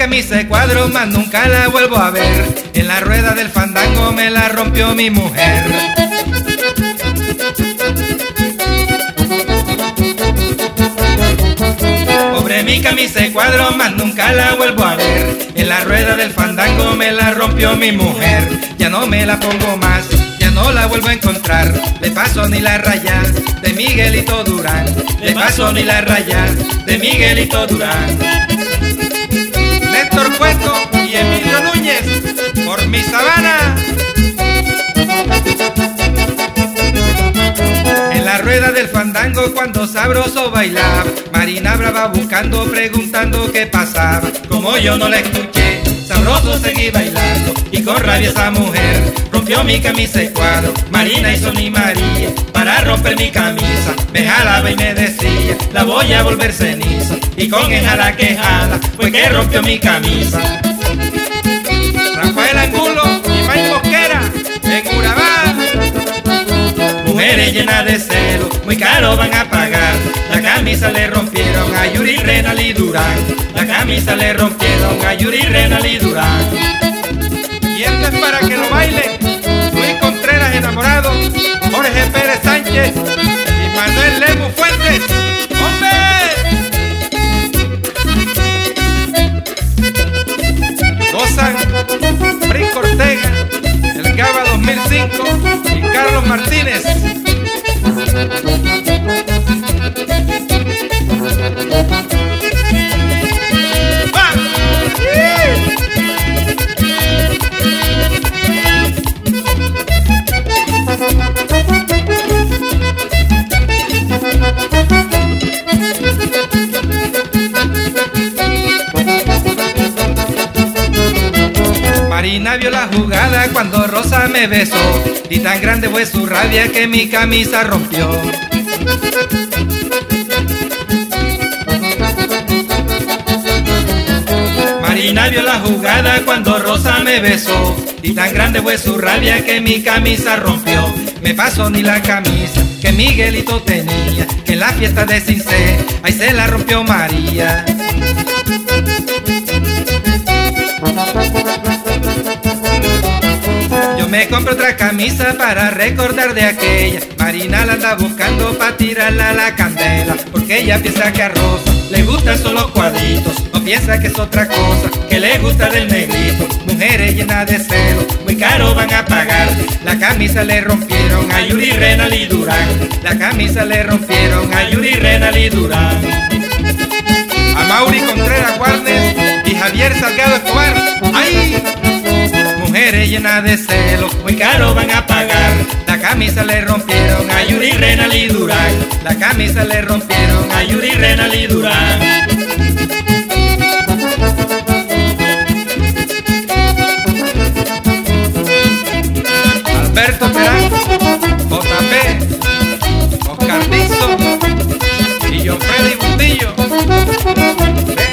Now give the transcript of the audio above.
camisa de cuadro, más nunca la vuelvo a ver. En la rueda del fandango me la rompió mi mujer. Pobre mi camisa de cuadro, más nunca la vuelvo a ver. En la rueda del fandango me la rompió mi mujer. Ya no me la pongo más, ya no la vuelvo a encontrar. Le paso ni la raya de Miguelito Durán. Le paso ni la raya de Miguelito Durán. Néstor Cueto y Emilio Núñez, por mi sabana. En la rueda del fandango cuando sabroso bailaba, Marina Brava buscando, preguntando qué pasaba. Como yo no la escuché, sabroso seguí bailando, y con rabia esa mujer rompió mi camisa de cuadro. Marina hizo ni María para romper mi camisa. Me jalaba y me decía, la voy a volver ceniza. Y con el jala que jala fue que rompió mi camisa. Rafael Angulo y Mike Mosquera en Urabá. Mujeres llenas de celo, muy caro van a pagar. La camisa le rompieron a Yuri, Renal y Durán. La camisa le rompieron a Yuri, Renal y Durán. Y esto es para que lo bailen Luis Contreras enamorado, Jorge Pérez Sánchez y Manuel Lemus Fuentes. ¡Hombre! Gozan Brinco Ortega, el Gaba 2005 y Carlos Martínez. Marina vio la jugada cuando Rosa me besó, y tan grande fue su rabia que mi camisa rompió. Marina vio la jugada cuando Rosa me besó, y tan grande fue su rabia que mi camisa rompió. Me pasó ni la camisa que Miguelito tenía, que en la fiesta de Cincé, ahí se la rompió María. Yo me compro otra camisa para recordar de aquella. Marina la anda buscando pa' tirarla a la candela, porque ella piensa que a Rosa le gustan solo los cuadritos, no piensa que es otra cosa, que le gusta del negrito. Mujeres llenas de celo, muy caro van a pagar. La camisa le rompieron a Yuri, Renal y Durán. La camisa le rompieron a Yuri, Renal y Durán. A Mauri Contreras Guarnes y Javier Salgado Escobar. ¡Ay! Mujeres llenas de celos, muy caro van a pagar. La camisa le rompieron a Yuri, Renal y Durán. La camisa le rompieron a Yuri, Renal y Durán. Alberto Perán, JP, Oscar Dixon y John Freddy Bustillo.